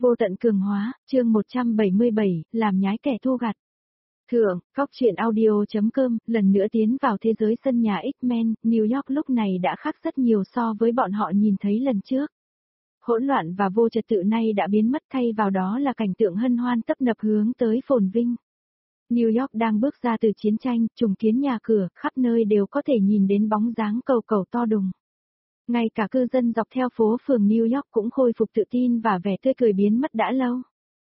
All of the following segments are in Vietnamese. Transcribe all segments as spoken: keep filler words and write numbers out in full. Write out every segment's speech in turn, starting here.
Vô tận cường hóa, chương một trăm bảy mươi bảy, làm nhái kẻ thu gặt. Thượng, Cóc truyện audio.com, lần nữa tiến vào thế giới sân nhà X-Men, New York lúc này đã khác rất nhiều so với bọn họ nhìn thấy lần trước. Hỗn loạn và vô trật tự nay đã biến mất, thay vào đó là cảnh tượng hân hoan tấp nập hướng tới phồn vinh. New York đang bước ra từ chiến tranh, trùng kiến nhà cửa, khắp nơi đều có thể nhìn đến bóng dáng cầu cầu to đùng. Ngay cả cư dân dọc theo phố phường New York cũng khôi phục tự tin và vẻ tươi cười biến mất đã lâu.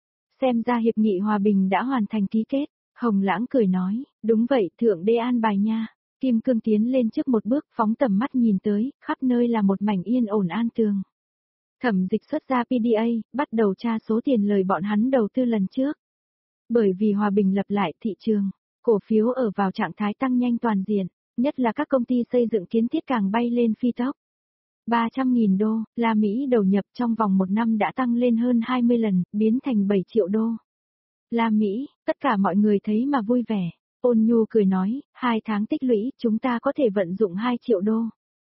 Xem ra hiệp nghị hòa bình đã hoàn thành ký kết, Hồng Lãng cười nói, đúng vậy, thượng đế an bài nha. Kim Cương tiến lên trước một bước, phóng tầm mắt nhìn tới, khắp nơi là một mảnh yên ổn an tường. Thẩm Dịch xuất ra pê đê a, bắt đầu tra số tiền lời bọn hắn đầu tư lần trước. Bởi vì hòa bình lập lại thị trường, cổ phiếu ở vào trạng thái tăng nhanh toàn diện, nhất là các công ty xây dựng kiến thiết càng bay lên phi tốc. ba trăm nghìn đô la Mỹ đầu nhập trong vòng một năm đã tăng lên hơn hai mươi lần, biến thành bảy triệu đô la Mỹ, tất cả mọi người thấy mà vui vẻ. Ôn Nhu cười nói, hai tháng tích lũy chúng ta có thể vận dụng hai triệu đô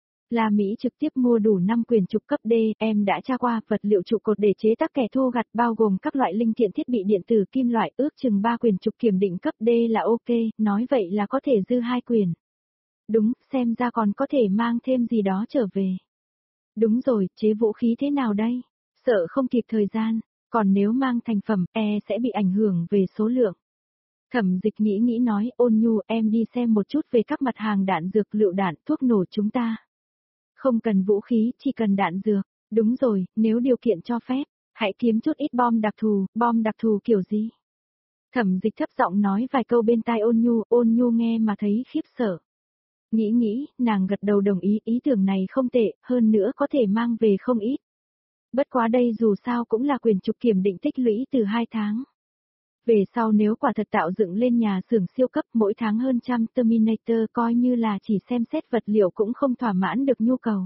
la Mỹ trực tiếp mua đủ năm quyền trục cấp D, em đã tra qua vật liệu trụ cột để chế tác kẻ thu gặt bao gồm các loại linh kiện thiết bị điện tử kim loại, ước chừng ba quyền trục kiểm định cấp D là ok, nói vậy là có thể dư hai quyền. Đúng, xem ra còn có thể mang thêm gì đó trở về. Đúng rồi, chế vũ khí thế nào đây? Sợ không kịp thời gian, còn nếu mang thành phẩm, e sẽ bị ảnh hưởng về số lượng. Thẩm Dịch nghĩ nghĩ nói, Ôn Nhu, em đi xem một chút về các mặt hàng đạn dược, lựu đạn, thuốc nổ chúng ta. Không cần vũ khí, chỉ cần đạn dược. Đúng rồi, nếu điều kiện cho phép, hãy kiếm chút ít bom đặc thù, bom đặc thù kiểu gì? Thẩm Dịch thấp giọng nói vài câu bên tai Ôn Nhu, Ôn Nhu nghe mà thấy khiếp sợ. Nghĩ nghĩ, nàng gật đầu đồng ý, ý tưởng này không tệ, hơn nữa có thể mang về không ít. Bất quá đây dù sao cũng là quyền trục kiểm định tích lũy từ hai tháng. Về sau nếu quả thật tạo dựng lên nhà xưởng siêu cấp mỗi tháng hơn trăm Terminator coi như là chỉ xem xét vật liệu cũng không thỏa mãn được nhu cầu.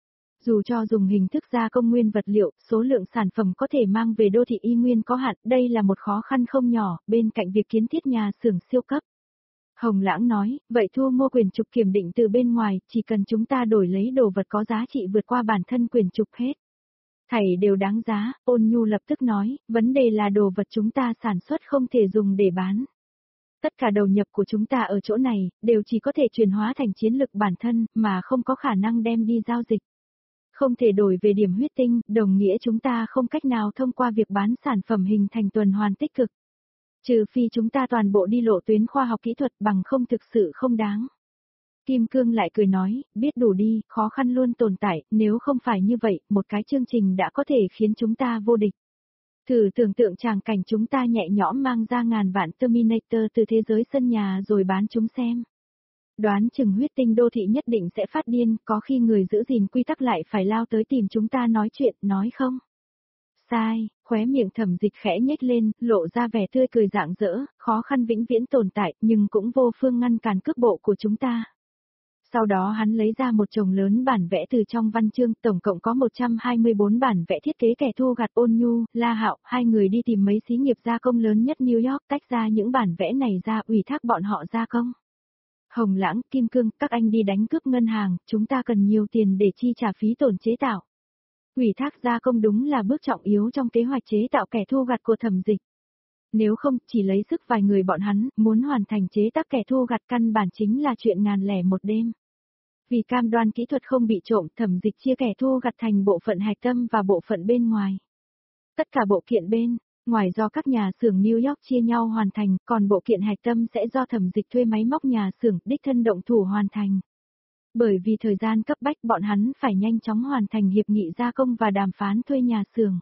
Dù cho dùng hình thức gia công nguyên vật liệu, số lượng sản phẩm có thể mang về đô thị y nguyên có hạn, đây là một khó khăn không nhỏ, bên cạnh việc kiến thiết nhà xưởng siêu cấp. Hồng Lãng nói, vậy thu mua quyền trục kiểm định từ bên ngoài, chỉ cần chúng ta đổi lấy đồ vật có giá trị vượt qua bản thân quyền trục hết. Thảy đều đáng giá, Ôn Nhu lập tức nói, vấn đề là đồ vật chúng ta sản xuất không thể dùng để bán. Tất cả đầu nhập của chúng ta ở chỗ này, đều chỉ có thể chuyển hóa thành chiến lực bản thân, mà không có khả năng đem đi giao dịch. Không thể đổi về điểm huyết tinh, đồng nghĩa chúng ta không cách nào thông qua việc bán sản phẩm hình thành tuần hoàn tích cực. Trừ phi chúng ta toàn bộ đi lộ tuyến khoa học kỹ thuật bằng không thực sự không đáng. Kim Cương lại cười nói, biết đủ đi, khó khăn luôn tồn tại, nếu không phải như vậy, một cái chương trình đã có thể khiến chúng ta vô địch. Thử tưởng tượng tràng cảnh chúng ta nhẹ nhõm mang ra ngàn vạn Terminator từ thế giới sân nhà rồi bán chúng xem. Đoán chừng huyết tinh đô thị nhất định sẽ phát điên, có khi người giữ gìn quy tắc lại phải lao tới tìm chúng ta nói chuyện, nói không? Sai, khóe miệng Thẩm Dịch khẽ nhếch lên, lộ ra vẻ tươi cười rạng rỡ, khó khăn vĩnh viễn tồn tại, nhưng cũng vô phương ngăn cản cước bộ của chúng ta. Sau đó hắn lấy ra một chồng lớn bản vẽ từ trong văn chương, tổng cộng có một trăm hai mươi bốn bản vẽ thiết kế kẻ thu gặt. Ôn Nhu, La Hạo, hai người đi tìm mấy xí nghiệp gia công lớn nhất New York, tách ra những bản vẽ này ra, ủy thác bọn họ gia công. Hồng Lãng, Kim Cương, các anh đi đánh cướp ngân hàng, chúng ta cần nhiều tiền để chi trả phí tổn chế tạo. Ủy thác gia công đúng là bước trọng yếu trong kế hoạch chế tạo kẻ thu gặt của Thẩm Dịch. Nếu không, chỉ lấy sức vài người bọn hắn, muốn hoàn thành chế tác kẻ thu gặt căn bản chính là chuyện ngàn lẻ một đêm. Vì cam đoan kỹ thuật không bị trộm, Thẩm Dịch chia kẻ thu gặt thành bộ phận hạch tâm và bộ phận bên ngoài. Tất cả bộ kiện bên ngoài do các nhà xưởng New York chia nhau hoàn thành, còn bộ kiện hạch tâm sẽ do Thẩm Dịch thuê máy móc nhà xưởng đích thân động thủ hoàn thành. Bởi vì thời gian cấp bách bọn hắn phải nhanh chóng hoàn thành hiệp nghị gia công và đàm phán thuê nhà xưởng.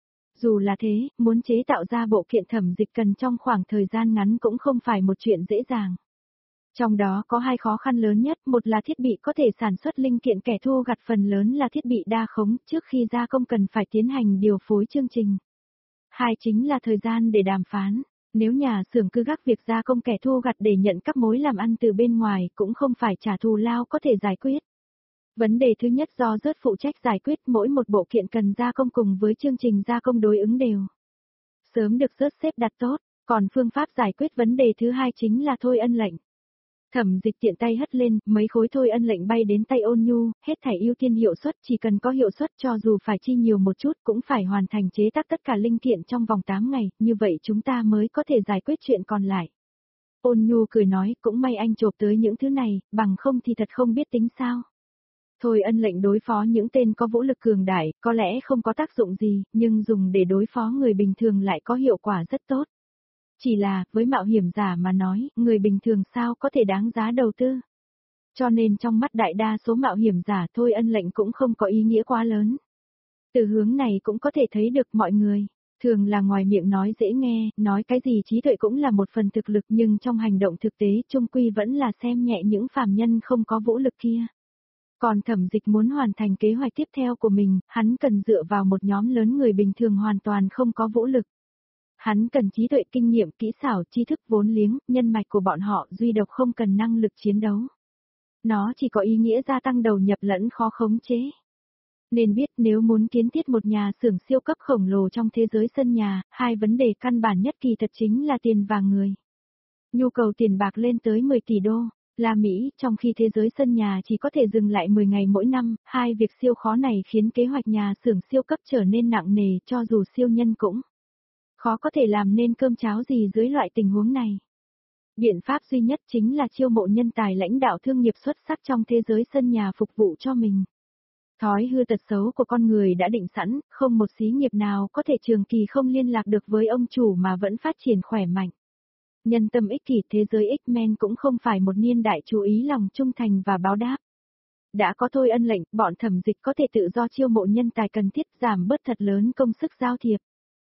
Dù là thế, muốn chế tạo ra bộ kiện Thẩm Dịch cần trong khoảng thời gian ngắn cũng không phải một chuyện dễ dàng. Trong đó có hai khó khăn lớn nhất, một là thiết bị có thể sản xuất linh kiện kẻ thu gặt, phần lớn là thiết bị đa khống, trước khi gia công cần phải tiến hành điều phối chương trình. Hai chính là thời gian để đàm phán, nếu nhà xưởng cứ gác việc gia công kẻ thu gặt để nhận các mối làm ăn từ bên ngoài cũng không phải trả thù lao có thể giải quyết. Vấn đề thứ nhất do rớt phụ trách giải quyết, mỗi một bộ kiện cần gia công cùng với chương trình gia công đối ứng đều. Sớm được rớt xếp đặt tốt, còn phương pháp giải quyết vấn đề thứ hai chính là thôi ân lệnh. Thẩm Dịch tiện tay hất lên, mấy khối Thôi Ân lệnh bay đến tay Ôn Nhu, hết thảy ưu tiên hiệu suất, chỉ cần có hiệu suất cho dù phải chi nhiều một chút cũng phải hoàn thành chế tác tất cả linh kiện trong vòng tám ngày, như vậy chúng ta mới có thể giải quyết chuyện còn lại. Ôn Nhu cười nói, cũng may anh chộp tới những thứ này, bằng không thì thật không biết tính sao. Thôi Ân lệnh đối phó những tên có vũ lực cường đại, có lẽ không có tác dụng gì, nhưng dùng để đối phó người bình thường lại có hiệu quả rất tốt. Chỉ là, với mạo hiểm giả mà nói, người bình thường sao có thể đáng giá đầu tư. Cho nên trong mắt đại đa số mạo hiểm giả Thôi Ân lệnh cũng không có ý nghĩa quá lớn. Từ hướng này cũng có thể thấy được mọi người. Thường là ngoài miệng nói dễ nghe, nói cái gì trí tuệ cũng là một phần thực lực nhưng trong hành động thực tế chung quy vẫn là xem nhẹ những phàm nhân không có vũ lực kia. Còn Thẩm Dịch muốn hoàn thành kế hoạch tiếp theo của mình, hắn cần dựa vào một nhóm lớn người bình thường hoàn toàn không có vũ lực. Hắn cần trí tuệ kinh nghiệm, kỹ xảo, tri thức vốn liếng, nhân mạch của bọn họ duy độc không cần năng lực chiến đấu. Nó chỉ có ý nghĩa gia tăng đầu nhập lẫn khó khống chế. Nên biết nếu muốn kiến thiết một nhà xưởng siêu cấp khổng lồ trong thế giới sân nhà, hai vấn đề căn bản nhất kỳ thật chính là tiền và người. Nhu cầu tiền bạc lên tới mười tỷ đô la Mỹ, trong khi thế giới sân nhà chỉ có thể dừng lại mười ngày mỗi năm, hai việc siêu khó này khiến kế hoạch nhà xưởng siêu cấp trở nên nặng nề cho dù siêu nhân cũng khó có thể làm nên cơm cháo gì dưới loại tình huống này. Biện pháp duy nhất chính là chiêu mộ nhân tài lãnh đạo thương nghiệp xuất sắc trong thế giới sân nhà phục vụ cho mình. Thói hư tật xấu của con người đã định sẵn, không một xí nghiệp nào có thể trường kỳ không liên lạc được với ông chủ mà vẫn phát triển khỏe mạnh. Nhân tâm ích kỷ, thế giới X-Men cũng không phải một niên đại chú ý lòng trung thành và báo đáp. Đã có Thôi Ân lệnh, bọn Thẩm Dịch có thể tự do chiêu mộ nhân tài cần thiết, giảm bớt thật lớn công sức giao thiệp.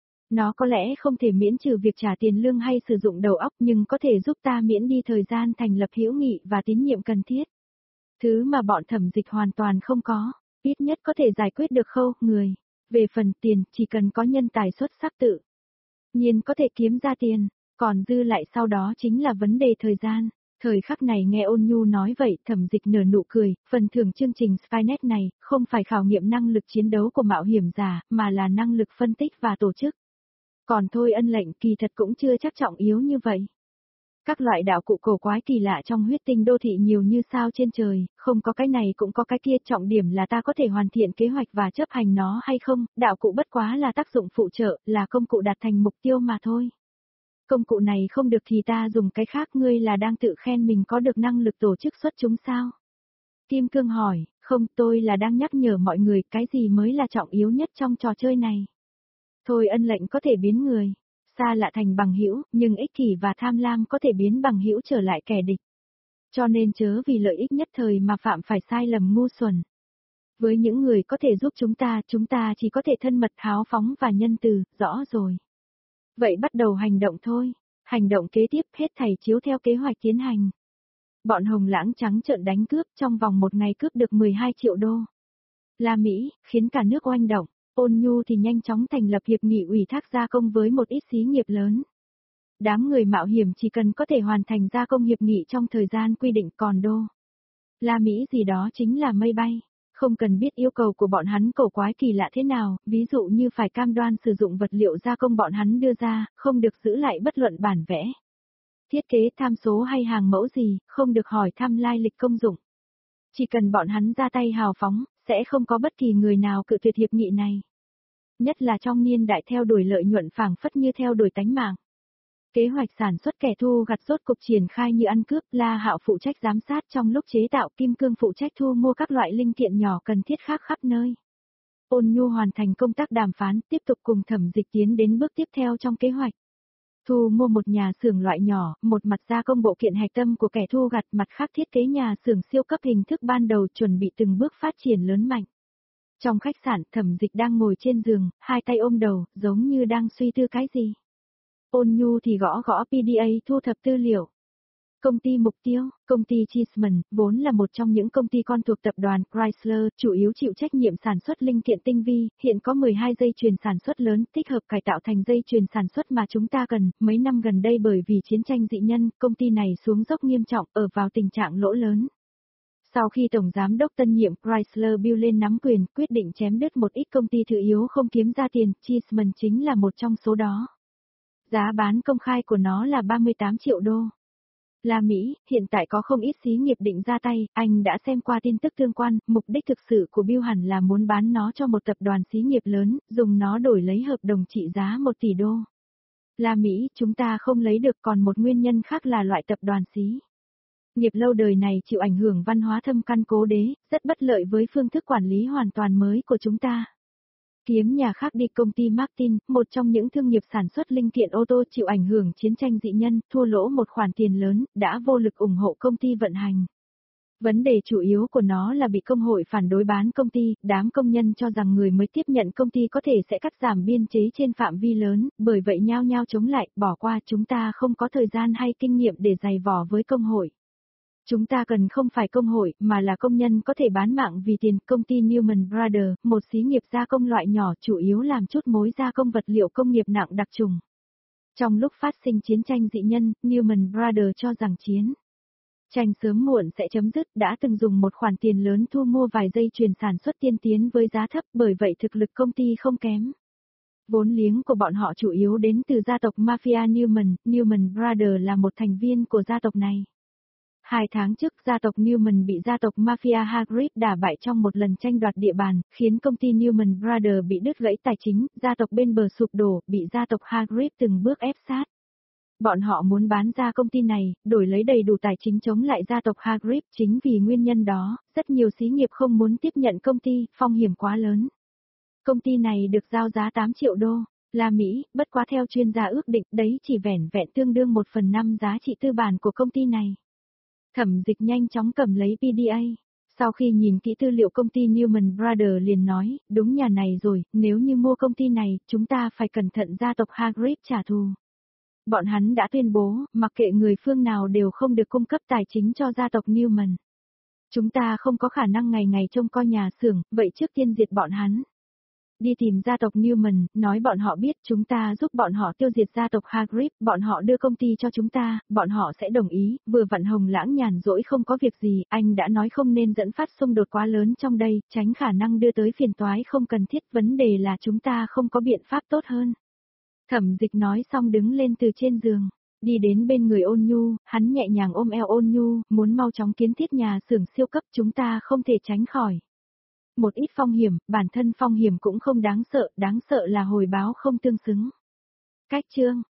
Nó có lẽ không thể miễn trừ việc trả tiền lương hay sử dụng đầu óc nhưng có thể giúp ta miễn đi thời gian thành lập hữu nghị và tín nhiệm cần thiết. Thứ mà bọn Thẩm Dịch hoàn toàn không có, ít nhất có thể giải quyết được khâu, người. Về phần tiền, chỉ cần có nhân tài xuất sắc tự nhiên có thể kiếm ra tiền, còn dư lại sau đó chính là vấn đề thời gian. Thời khắc này nghe Ôn Nhu nói vậy, Thẩm Dịch nở nụ cười, phần thưởng chương trình Skynet này, không phải khảo nghiệm năng lực chiến đấu của mạo hiểm giả, mà là năng lực phân tích và tổ chức. Còn Thôi Ân lệnh kỳ thật cũng chưa chắc trọng yếu như vậy. Các loại đạo cụ cổ quái kỳ lạ trong huyết tinh đô thị nhiều như sao trên trời, không có cái này cũng có cái kia, trọng điểm là ta có thể hoàn thiện kế hoạch và chấp hành nó hay không, đạo cụ bất quá là tác dụng phụ trợ, là công cụ đạt thành mục tiêu mà thôi. Công cụ này không được thì ta dùng cái khác, ngươi là đang tự khen mình có được năng lực tổ chức xuất chúng sao? Kim Cương hỏi, không, tôi là đang nhắc nhở mọi người cái gì mới là trọng yếu nhất trong trò chơi này. Thôi Ân lệnh có thể biến người xa lạ thành bằng hữu, nhưng ích kỷ và tham lam có thể biến bằng hữu trở lại kẻ địch. Cho nên chớ vì lợi ích nhất thời mà phạm phải sai lầm ngu xuẩn. Với những người có thể giúp chúng ta, chúng ta chỉ có thể thân mật, háo phóng và nhân từ, rõ rồi. Vậy bắt đầu hành động thôi. Hành động kế tiếp hết thảy chiếu theo kế hoạch tiến hành. Bọn Hồng Lãng trắng trợn đánh cướp, trong vòng một ngày cướp được mười hai triệu đô la Mỹ, khiến cả nước oanh động. Ôn Nhu thì nhanh chóng thành lập hiệp nghị ủy thác gia công với một ít xí nghiệp lớn. Đám người mạo hiểm chỉ cần có thể hoàn thành gia công hiệp nghị trong thời gian quy định, còn đô la Mỹ gì đó chính là mây bay. Không cần biết yêu cầu của bọn hắn cổ quái kỳ lạ thế nào, ví dụ như phải cam đoan sử dụng vật liệu gia công bọn hắn đưa ra, không được giữ lại bất luận bản vẽ, thiết kế, tham số hay hàng mẫu gì, không được hỏi thăm lai lịch công dụng. Chỉ cần bọn hắn ra tay hào phóng, sẽ không có bất kỳ người nào cự tuyệt hiệp nghị này. Nhất là trong niên đại theo đuổi lợi nhuận phảng phất như theo đuổi tánh mạng. Kế hoạch sản xuất kẻ thu gặt rốt cục triển khai như ăn cướp, La Hạo phụ trách giám sát trong lúc chế tạo, Kim Cương phụ trách thu mua các loại linh kiện nhỏ cần thiết khác khắp nơi. Ôn Nhu hoàn thành công tác đàm phán, tiếp tục cùng Thẩm Dịch tiến đến bước tiếp theo trong kế hoạch. Thu mua một nhà xưởng loại nhỏ, một mặt gia công bộ kiện hạch tâm của kẻ thu gặt, mặt khác thiết kế nhà xưởng siêu cấp hình thức ban đầu, chuẩn bị từng bước phát triển lớn mạnh. Trong khách sạn, Thẩm Dịch đang ngồi trên giường, hai tay ôm đầu, giống như đang suy tư cái gì. Ôn Nhu thì gõ gõ pê đê a thu thập tư liệu. Công ty mục tiêu, công ty Cheesman, vốn là một trong những công ty con thuộc tập đoàn Chrysler, chủ yếu chịu trách nhiệm sản xuất linh kiện tinh vi, hiện có mười hai dây chuyền sản xuất lớn, thích hợp cải tạo thành dây chuyền sản xuất mà chúng ta cần. Mấy năm gần đây bởi vì chiến tranh dị nhân, công ty này xuống dốc nghiêm trọng, ở vào tình trạng lỗ lớn. Sau khi Tổng Giám đốc tân nhiệm Chrysler Bill lên nắm quyền, quyết định chém đứt một ít công ty thứ yếu không kiếm ra tiền, Cheesman chính là một trong số đó. Giá bán công khai của nó là ba mươi tám triệu đô La Mỹ, hiện tại có không ít xí nghiệp định ra tay, anh đã xem qua tin tức tương quan, mục đích thực sự của Bill hẳn là muốn bán nó cho một tập đoàn xí nghiệp lớn, dùng nó đổi lấy hợp đồng trị giá một tỷ đô. La Mỹ, chúng ta không lấy được, còn một nguyên nhân khác là loại tập đoàn xí nghiệp lâu đời này chịu ảnh hưởng văn hóa thâm căn cố đế, rất bất lợi với phương thức quản lý hoàn toàn mới của chúng ta. Kiếm nhà khác đi, công ty Martin, một trong những thương nghiệp sản xuất linh kiện ô tô chịu ảnh hưởng chiến tranh dị nhân, thua lỗ một khoản tiền lớn, đã vô lực ủng hộ công ty vận hành. Vấn đề chủ yếu của nó là bị công hội phản đối bán công ty, đám công nhân cho rằng người mới tiếp nhận công ty có thể sẽ cắt giảm biên chế trên phạm vi lớn, bởi vậy nhao nhao chống lại, bỏ qua, chúng ta không có thời gian hay kinh nghiệm để giày vò với công hội. Chúng ta cần không phải công hội, mà là công nhân có thể bán mạng vì tiền. Công ty Newman Brothers, một xí nghiệp gia công loại nhỏ chủ yếu làm chút mối gia công vật liệu công nghiệp nặng đặc trùng. Trong lúc phát sinh chiến tranh dị nhân, Newman Brothers cho rằng chiến tranh sớm muộn sẽ chấm dứt, đã từng dùng một khoản tiền lớn thu mua vài dây chuyền sản xuất tiên tiến với giá thấp, bởi vậy thực lực công ty không kém. Vốn liếng của bọn họ chủ yếu đến từ gia tộc Mafia Newman, Newman Brothers là một thành viên của gia tộc này. Hai tháng trước, gia tộc Newman bị gia tộc Mafia Hargrave đả bại trong một lần tranh đoạt địa bàn, khiến công ty Newman Brothers bị đứt gãy tài chính, gia tộc bên bờ sụp đổ, bị gia tộc Hargrave từng bước ép sát. Bọn họ muốn bán ra công ty này, đổi lấy đầy đủ tài chính chống lại gia tộc Hargrave, chính vì nguyên nhân đó, rất nhiều xí nghiệp không muốn tiếp nhận công ty, phong hiểm quá lớn. Công ty này được giao giá tám triệu đô la Mỹ, bất quá theo chuyên gia ước định, đấy chỉ vẻn vẹn tương đương một phần năm giá trị tư bản của công ty này. Thẩm Dịch nhanh chóng cầm lấy pê đê a. Sau khi nhìn kỹ tư liệu công ty Newman Brothers liền nói, đúng nhà này rồi, nếu như mua công ty này, chúng ta phải cẩn thận gia tộc Hargrave trả thù. Bọn hắn đã tuyên bố, mặc kệ người phương nào đều không được cung cấp tài chính cho gia tộc Newman. Chúng ta không có khả năng ngày ngày trông coi nhà xưởng, vậy trước tiên diệt bọn hắn. Đi tìm gia tộc Newman, nói bọn họ biết chúng ta giúp bọn họ tiêu diệt gia tộc Hargrave, bọn họ đưa công ty cho chúng ta, bọn họ sẽ đồng ý. Vừa vặn Hồng Lãng nhàn rỗi không có việc gì, anh đã nói không nên dẫn phát xung đột quá lớn trong đây, tránh khả năng đưa tới phiền toái không cần thiết, vấn đề là chúng ta không có biện pháp tốt hơn. Thẩm Dịch nói xong đứng lên từ trên giường, đi đến bên người Ôn Nhu, hắn nhẹ nhàng ôm eo Ôn Nhu, muốn mau chóng kiến thiết nhà xưởng siêu cấp, chúng ta không thể tránh khỏi một ít phong hiểm, bản thân phong hiểm cũng không đáng sợ, đáng sợ là hồi báo không tương xứng. Cách chương